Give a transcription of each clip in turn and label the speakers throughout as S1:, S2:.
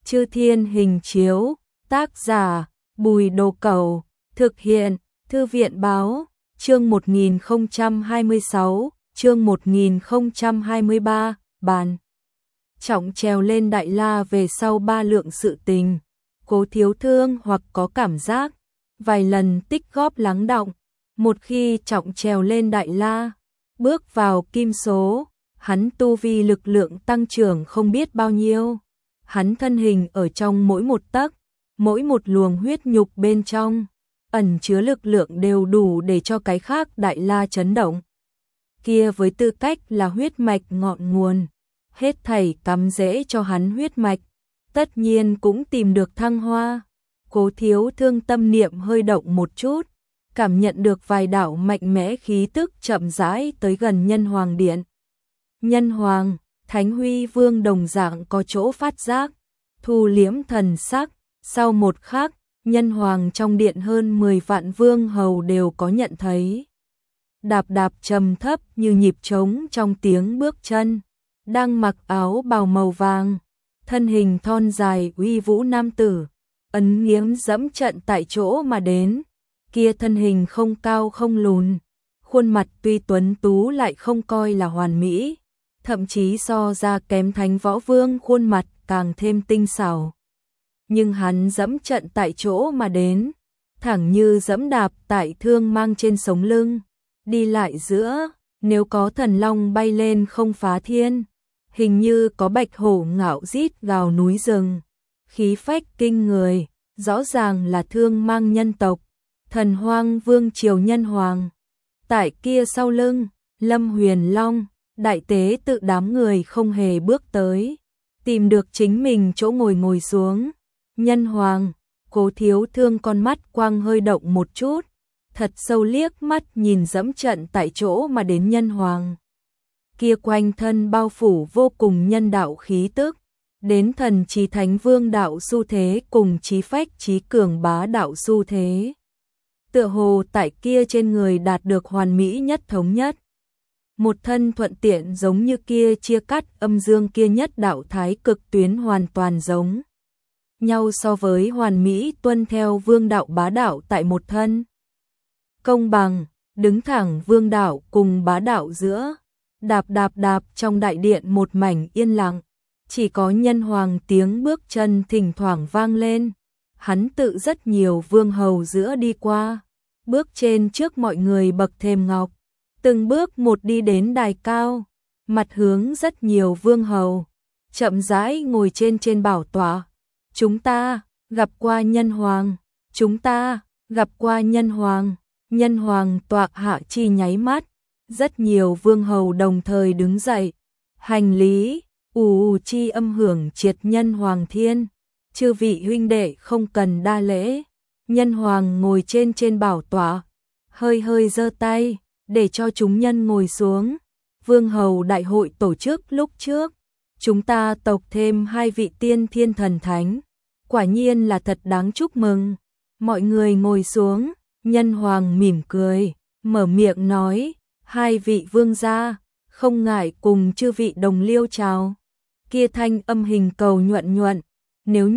S1: Chư Thiên Hình Chiếu, tác giả Bùi Đồ Cẩu, thực hiện Thư viện Báo, chương 1026, chương 1023, bàn. Trọng trèo lên Đại La về sau 3 lượng sự tình, Cố Thiếu Thương hoặc có cảm giác, vài lần tích góp lắng đọng, một khi trọng trèo lên Đại La, bước vào kim số, hắn tu vi lực lượng tăng trưởng không biết bao nhiêu. Hắn thân hình ở trong mỗi một tấc, mỗi một luồng huyết nhục bên trong, ẩn chứa lực lượng đều đủ để cho cái khác Đại La chấn động. Kia với tư cách là huyết mạch ngọn nguồn, hết thảy cắm rễ cho hắn huyết mạch, tất nhiên cũng tìm được thăng hoa. Cố Thiếu Thương tâm niệm hơi động một chút, cảm nhận được vài đạo mạnh mẽ khí tức chậm rãi tới gần Nhân Hoàng Điện. Nhân Hoàng, Thánh Huy Vương đồng dạng có chỗ phát giác, thu liễm thần sắc, sau một khắc, Nhân Hoàng trong điện hơn 10 vạn vương hầu đều có nhận thấy. Đạp đạp trầm thấp như nhịp trống trong tiếng bước chân, đang mặc áo bào màu vàng, thân hình thon dài uy vũ nam tử, ấn nghiễm dẫm trận tại chỗ mà đến, kia thân hình không cao không lùn, khuôn mặt tuy tuấn tú lại không coi là hoàn mỹ, thậm chí so ra kém Thánh Võ Vương khuôn mặt càng thêm tinh xảo. Nhưng hắn dẫm trận tại chỗ mà đến, thẳng như dẫm đạp tại thương mang trên sống lưng, đi lại giữa, nếu có thần long bay lên không phá thiên, hình như có bạch hổ ngạo rít gào núi rừng, khí phách kinh người, rõ ràng là thương mang nhân tộc, thần hoang vương triều Nhân Hoàng. Tại kia sau lưng, Lâm Huyền Long, đại tế tự đám người không hề bước tới, tìm được chính mình chỗ ngồi xuống. Nhân Hoàng, Cố Thiếu Thương con mắt quang hơi động một chút, thật sâu liếc mắt nhìn dẫm trận tại chỗ mà đến Nhân Hoàng. Kia quanh thân bao phủ vô cùng nhân đạo khí tức, đến thần trí thánh vương đạo xu thế cùng trí phách trí cường bá đạo xu thế. Tựa hồ tại kia trên người đạt được hoàn mỹ nhất thống nhất. Một thân thuận tiện giống như kia chia cắt âm dương kia nhất đạo thái cực tuyến hoàn toàn giống nhau so với hoàn mỹ tuân theo vương đạo bá đạo tại một thân. Công bằng, đứng thẳng vương đạo cùng bá đạo giữa, đạp đạp đạp trong đại điện một mảnh yên lặng, chỉ có Nhân Hoàng tiếng bước chân thỉnh thoảng vang lên, hắn tự rất nhiều vương hầu giữa đi qua, bước trên trước mọi người bậc thềm ngọc, từng bước một đi đến đài cao, mặt hướng rất nhiều vương hầu, chậm rãi ngồi trên bảo tọa. Chúng ta gặp qua Nhân Hoàng, chúng ta gặp qua Nhân Hoàng. Nhân Hoàng tọa hạ chi nháy mắt, rất nhiều vương hầu đồng thời đứng dậy, hành lý, ù chi âm hưởng triệt Nhân Hoàng thiên, chư vị huynh đệ không cần đa lễ. Nhân Hoàng ngồi trên bảo tọa, hơi giơ tay, để cho chúng nhân ngồi xuống. Vương hầu đại hội tổ chức lúc trước, chúng ta tộc thêm 2 vị tiên thiên thần thánh, quả nhiên là thật đáng chúc mừng. Mọi người ngồi xuống, Nhân Hoàng mỉm cười, mở miệng nói, 2 vị vương gia, không ngại cùng chư vị đồng liêu chào. Kia thanh âm hình cầu nhuận, nếu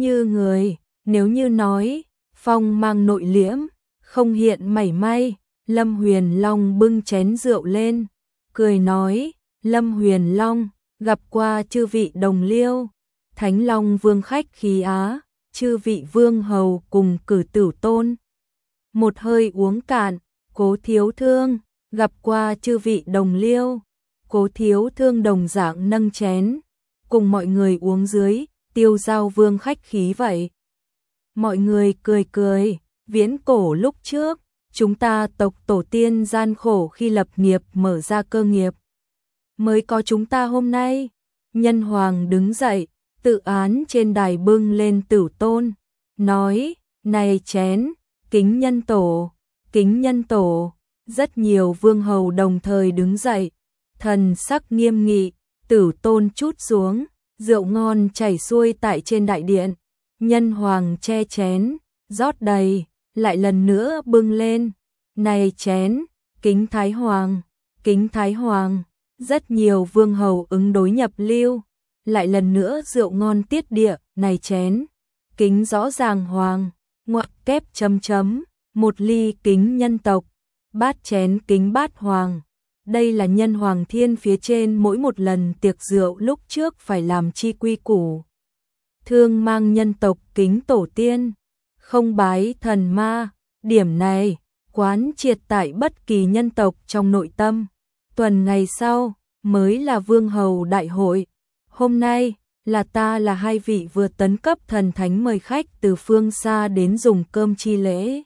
S1: như nói, phong mang nội liễm, không hiện mảy may. Lâm Huyền Long bưng chén rượu lên, cười nói, Lâm Huyền Long, gặp qua chư vị đồng liêu, Thánh Long Vương khách khí á, chư vị vương hầu cùng cử tử tôn. Một hơi uống cạn, Cố Thiếu Thương, gặp qua chư vị đồng liêu, Cố Thiếu Thương đồng dạng nâng chén, cùng mọi người uống dưới, Tiêu Giao Vương khách khí vậy. Mọi người cười, viễn cổ lúc trước, chúng ta tộc tổ tiên gian khổ khi lập nghiệp mở ra cơ nghiệp, mới có chúng ta hôm nay. Nhân Hoàng đứng dậy, tự án trên đài bưng lên tử tôn, nói, này chén, kính nhân tổ. Rất nhiều vương hầu đồng thời đứng dậy, thần sắc nghiêm nghị, tử tôn chút xuống, rượu ngon chảy xuôi tại trên đại điện. Nhân Hoàng che chén, rót đầy, lại lần nữa bưng lên, này chén, kính Thái Hoàng. Rất nhiều vương hầu ứng đối nhập lưu, lại lần nữa rượu ngon tiết địa, này chén kính rõ ràng hoàng, ngoặc kép chấm chấm, một ly kính nhân tộc, bát chén kính bát hoàng. Đây là nhân hoàng thiên phía trên mỗi một lần tiệc rượu lúc trước phải làm chi quy củ. Thương mang nhân tộc kính tổ tiên, không bái thần ma, điểm này quán triệt tại bất kỳ nhân tộc trong nội tâm. Tuần ngày sau mới là vương hầu đại hội. Hôm nay là ta là hai vị vừa tấn cấp thần thánh mời khách từ phương xa đến dùng cơm chi lễ.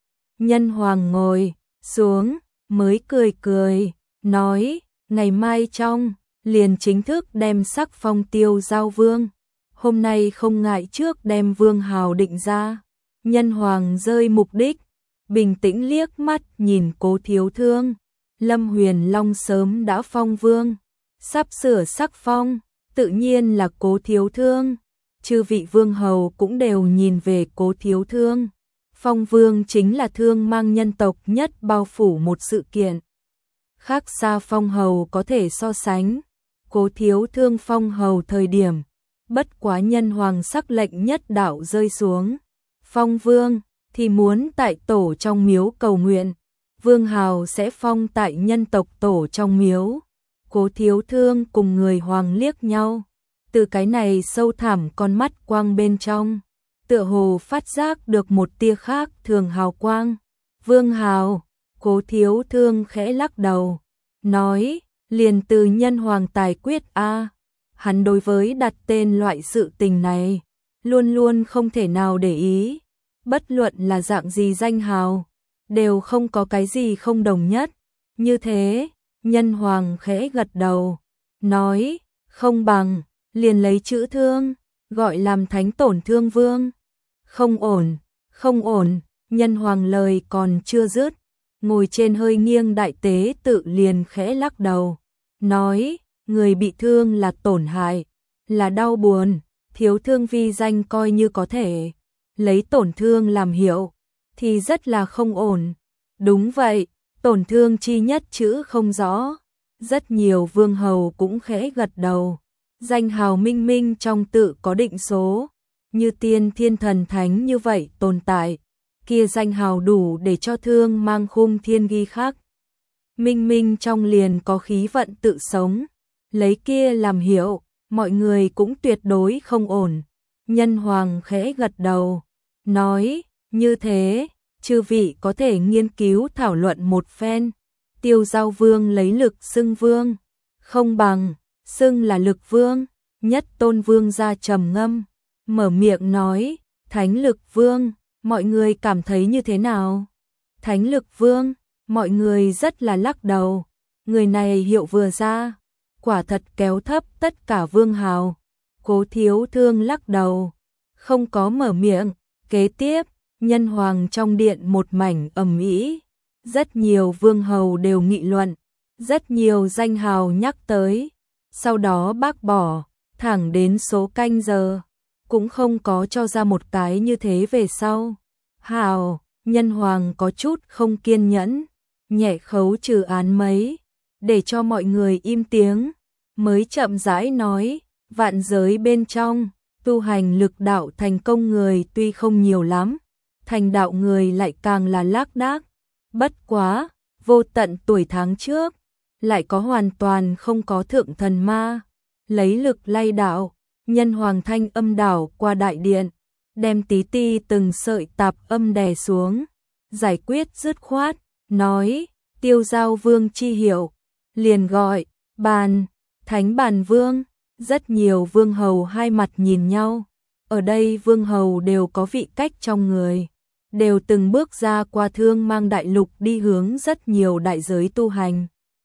S1: Nhân hoàng ngồi xuống mới cười cười, nói ngày mai trong liền chính thức đem sắc phong Tiêu Giao Vương. Hôm nay không ngại trước đem vương hào định ra. Nhân hoàng rơi mục đích, bình tĩnh liếc mắt nhìn Cố Thiếu Thương. Lâm Huyền Long sớm đã phong vương, sắp sửa sắc phong, tự nhiên là Cố Thiếu Thương. Chư vị vương hầu cũng đều nhìn về Cố Thiếu Thương. Phong vương chính là thương mang nhân tộc nhất bao phủ một sự kiện. Khác xa phong hầu có thể so sánh. Cố Thiếu Thương phong hầu thời điểm, bất quá nhân hoàng sắc lệnh nhất đạo rơi xuống. Phong vương thì muốn tại tổ trong miếu cầu nguyện, vương hào sẽ phong tại nhân tộc tổ trong miếu. Cố Thiếu Thương cùng người hoàng liếc nhau, từ cái này sâu thẳm con mắt quang bên trong, tựa hồ phát giác được một tia khác thường hào quang. Vương hào, Cố Thiếu Thương khẽ lắc đầu, nói, liền từ nhân hoàng tài quyết a. Hắn đối với đặt tên loại sự tình này, luôn luôn không thể nào để ý. Bất luận là dạng gì danh hào, đều không có cái gì không đồng nhất. Như thế, nhân hoàng khẽ gật đầu, nói, không bằng, liền lấy chữ thương, gọi làm thánh tổn thương vương. Không ổn, không ổn, nhân hoàng lời còn chưa dứt, ngồi trên hơi nghiêng đại tế tự liền khẽ lắc đầu, nói, người bị thương là tổn hại, là đau buồn, thiếu thương vi danh coi như có thể, lấy tổn thương làm hiệu, thì rất là không ổn. Đúng vậy, tổn thương chi nhất chữ không rõ. Rất nhiều vương hầu cũng khẽ gật đầu. Danh hào minh minh trong tự có định số, như tiên thiên thần thánh như vậy tồn tại, kia danh hào đủ để cho thương mang khung thiên ghi khắc. Minh minh trong liền có khí vận tự sống, lấy kia làm hiệu, mọi người cũng tuyệt đối không ổn. Nhân hoàng khẽ gật đầu, nói, như thế, chư vị có thể nghiên cứu thảo luận một phen. Tiêu Giao Vương lấy lực xưng vương, không bằng xưng là lực vương. Nhất Tôn Vương ra trầm ngâm, mở miệng nói, Thánh Lực Vương, mọi người cảm thấy như thế nào? Thánh Lực Vương, mọi người rất là lắc đầu. Người này hiệu vừa ra, quả thật kéo thấp tất cả vương hào. Cố Thiếu Thương lắc đầu, không có mở miệng. Kế tiếp, nhân hoàng trong điện một mảnh ầm ĩ, rất nhiều vương hầu đều nghị luận, rất nhiều danh hào nhắc tới, sau đó bác bỏ, thẳng đến số canh giờ, cũng không có cho ra một cái như thế về sau. Hào, nhân hoàng có chút không kiên nhẫn, nhẹ khấu trừ án mấy, để cho mọi người im tiếng, mới chậm rãi nói, vạn giới bên trong, tu hành lực đạo thành công người tuy không nhiều lắm, thành đạo người lại càng là lác đác. Bất quá, vô tận tuổi tháng trước, lại có hoàn toàn không có thượng thần ma, lấy lực lay đạo, nhân hoàng thanh âm đảo qua đại điện, đem tí ti từng sợi tạp âm đè xuống, giải quyết dứt khoát, nói, Tiêu Giao Vương chi hiệu, liền gọi, bàn, thánh bàn vương. Rất nhiều vương hầu hai mặt nhìn nhau, ở đây vương hầu đều có vị cách trong người, đều từng bước ra qua thương mang đại lục đi hướng rất nhiều đại giới tu hành.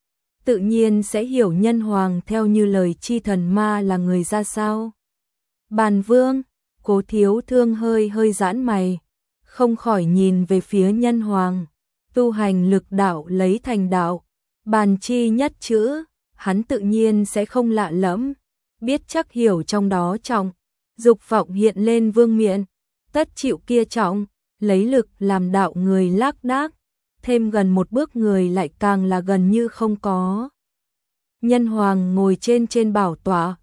S1: Tự nhiên sẽ hiểu nhân hoàng theo như lời chi thần ma là người ra sao. Bàn vương, Cố Thiếu Thương hơi giãn mày, không khỏi nhìn về phía nhân hoàng, tu hành lực đạo lấy thành đạo, bàn chi nhất chữ, hắn tự nhiên sẽ không lạ lẫm. Biết chắc hiểu trong đó trọng, dục vọng hiện lên vương miện, tất chịu kia trọng, lấy lực làm đạo người lác đác, thêm gần một bước người lại càng là gần như không có. Nhân hoàng ngồi trên bảo tọa,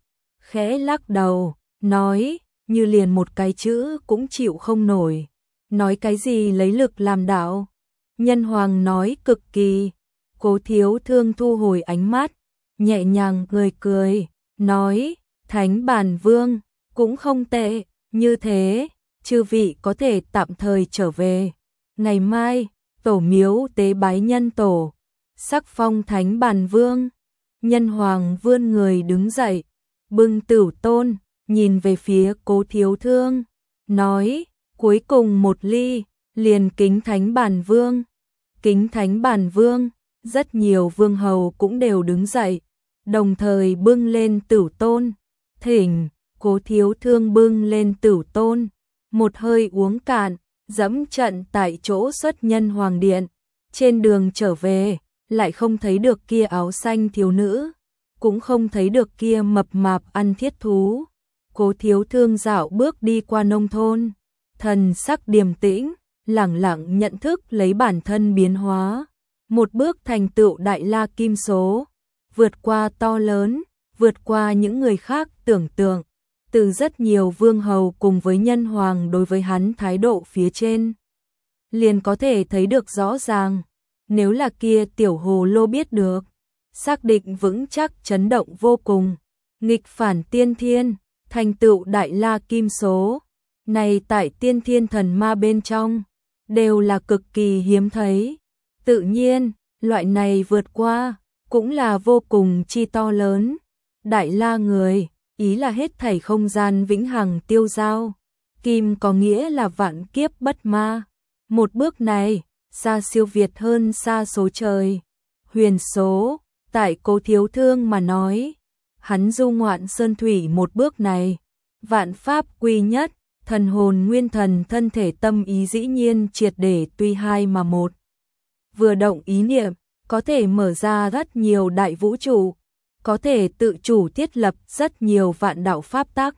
S1: khẽ lắc đầu, nói, như liền một cái chữ cũng chịu không nổi. Nói cái gì lấy lực làm đạo? Nhân hoàng nói cực kỳ. Cố Thiếu Thương thu hồi ánh mắt, nhẹ nhàng cười, nói, Thánh Bản Vương, cũng không tệ, như thế, chư vị có thể tạm thời trở về. Ngày mai, tổ miếu tế bái nhân tổ, sắc phong Thánh Bản Vương. Nhân hoàng vươn người đứng dậy, bưng tửu tôn, nhìn về phía Cố Thiếu Thương, nói, cuối cùng một ly, liền kính Thánh Bản Vương. Kính Thánh Bản Vương, rất nhiều vương hầu cũng đều đứng dậy, đồng thời bưng lên tửu tôn. Thỉnh, Cố Thiếu Thương bưng lên tửu tôn, một hơi uống cạn, dẫm trận tại chỗ xuất nhân hoàng điện. Trên đường trở về, lại không thấy được kia áo xanh thiếu nữ, cũng không thấy được kia mập mạp ăn thiết thú. Cố Thiếu Thương dạo bước đi qua nông thôn, thần sắc điềm tĩnh, lẳng lặng nhận thức lấy bản thân biến hóa, một bước thành tựu đại la kim số, vượt qua to lớn, vượt qua những người khác tưởng tượng. Từ rất nhiều vương hầu cùng với nhân hoàng đối với hắn thái độ phía trên, liền có thể thấy được rõ ràng. Nếu là kia tiểu hồ lô biết được, xác định vững chắc chấn động vô cùng, nghịch phản tiên thiên, thành tựu đại la kim số. Này tại tiên thiên thần ma bên trong, đều là cực kỳ hiếm thấy. Tự nhiên, loại này vượt qua, cũng là vô cùng chi to lớn. Đại la người, ý là hết thảy không gian vĩnh hằng tiêu dao. Kim có nghĩa là vạn kiếp bất ma. Một bước này, xa siêu việt hơn xa số trời. Huyền số, tại Cố Thiếu Thương mà nói, hắn du ngoạn sơn thủy một bước này, vạn pháp quy nhất, thần hồn nguyên thần thân thể tâm ý dĩ nhiên triệt để tuy hai mà một. Vừa động ý niệm, có thể mở ra rất nhiều đại vũ trụ, có thể tự chủ thiết lập rất nhiều vạn đạo pháp tắc.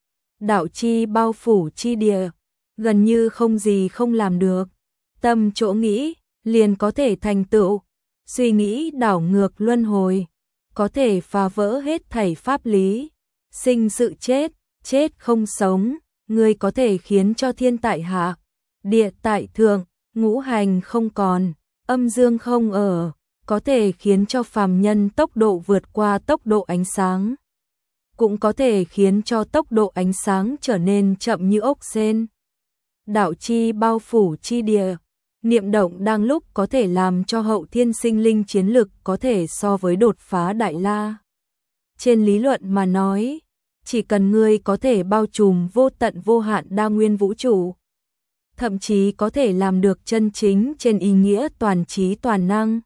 S1: Đạo chi bao phủ chi địa, gần như không gì không làm được. Tâm chỗ nghĩ, liền có thể thành tựu. Suy nghĩ đảo ngược luân hồi, có thể phá vỡ hết thảy pháp lý. Sinh sự chết, chết không sống, người có thể khiến cho thiên tại hạ, địa tại thượng, ngũ hành không còn, âm dương không ở, có thể khiến cho phàm nhân tốc độ vượt qua tốc độ ánh sáng, cũng có thể khiến cho tốc độ ánh sáng trở nên chậm như ốc sên. Đạo chi bao phủ chi địa, niệm động đang lúc có thể làm cho hậu thiên sinh linh chiến lực có thể so với đột phá đại la. Trên lý luận mà nói, chỉ cần ngươi có thể bao trùm vô tận vô hạn đa nguyên vũ trụ, thậm chí có thể làm được chân chính trên ý nghĩa toàn trí toàn năng.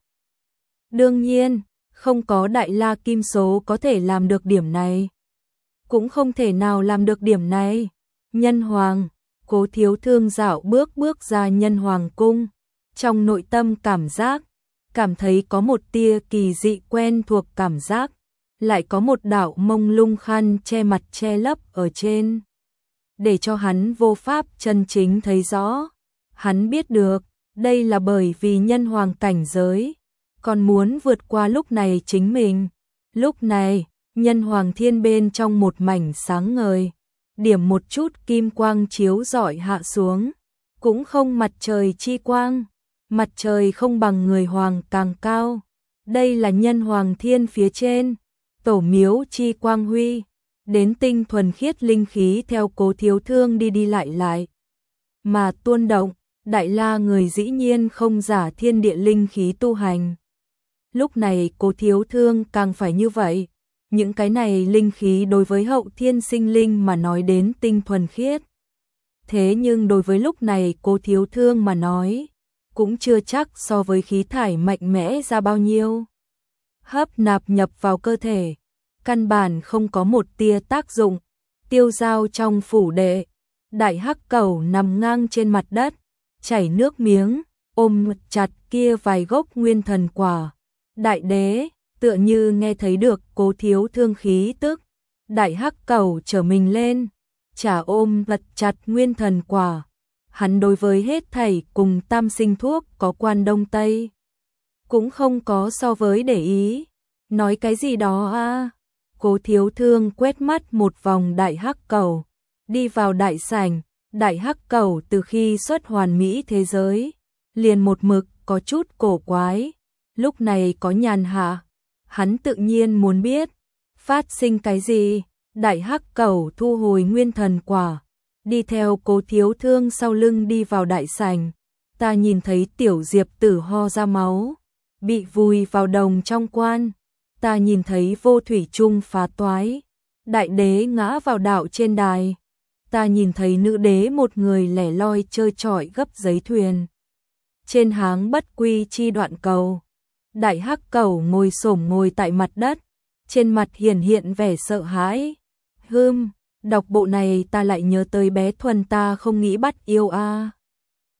S1: Đương nhiên, không có đại la kim số có thể làm được điểm này, cũng không thể nào làm được điểm này. Nhân hoàng, Cố Thiếu Thương dạo bước ra nhân hoàng cung, trong nội tâm cảm thấy có một tia kỳ dị quen thuộc cảm giác, lại có một đạo mông lung khăn che mặt che lấp ở trên, để cho hắn vô pháp chân chính thấy rõ. Hắn biết được, đây là bởi vì nhân hoàng cảnh giới, còn muốn vượt qua lúc này chính mình. Lúc này, nhân hoàng thiên bên trong một mảnh sáng ngời, điểm một chút kim quang chiếu rọi hạ xuống, cũng không mặt trời chi quang, mặt trời không bằng người hoàng càng cao. Đây là nhân hoàng thiên phía trên, tổ miếu chi quang huy, đến tinh thuần khiết linh khí theo Cố Thiếu Thương đi lại, mà tuôn động. Đại la người dĩ nhiên không giả thiên địa linh khí tu hành. Lúc này Cố Thiếu Thương càng phải như vậy. Những cái này linh khí đối với hậu thiên sinh linh mà nói đến tinh thuần khiết. Thế nhưng đối với lúc này Cố Thiếu Thương mà nói, cũng chưa chắc so với khí thải mạnh mẽ ra bao nhiêu. Hấp nạp nhập vào cơ thể, căn bản không có một tia tác dụng. Tiêu Dao trong phủ đệ, đại hắc cẩu nằm ngang trên mặt đất, chảy nước miếng, ôm chặt kia vài gốc nguyên thần quả. Đại đế, tựa như nghe thấy được Cố Thiếu Thương khí tức, đại hắc cẩu trở mình lên, chả ôm vật chặt nguyên thần quả. Hắn đối với hết thảy cùng tam sinh thuốc có quan đông tây, cũng không có so với để ý. Nói cái gì đó à? Cố Thiếu Thương quét mắt một vòng đại hắc cầu, đi vào đại sảnh. Đại hắc cầu từ khi xuất hoàn mỹ thế giới, liền một mực có chút cổ quái, lúc này có nhàn hạ, hắn tự nhiên muốn biết, phát sinh cái gì. Đại hắc cầu thu hồi nguyên thần quả, đi theo Cố Thiếu Thương sau lưng đi vào đại sảnh. Ta nhìn thấy tiểu Diệp Tử ho ra máu, bị vùi vào đồng trong quan. Ta nhìn thấy Vô Thủy Trung phá toái, đại đế ngã vào đạo trên đài. Ta nhìn thấy nữ đế một người lẻ loi chơi chọi gấp giấy thuyền trên háng bất quy chi đoạn cầu. Đại hắc cầu ngồi xổm ngồi tại mặt đất, trên mặt hiện vẻ sợ hãi. Đọc bộ này ta lại nhớ tới bé Thuần ta không nghĩ bắt yêu a.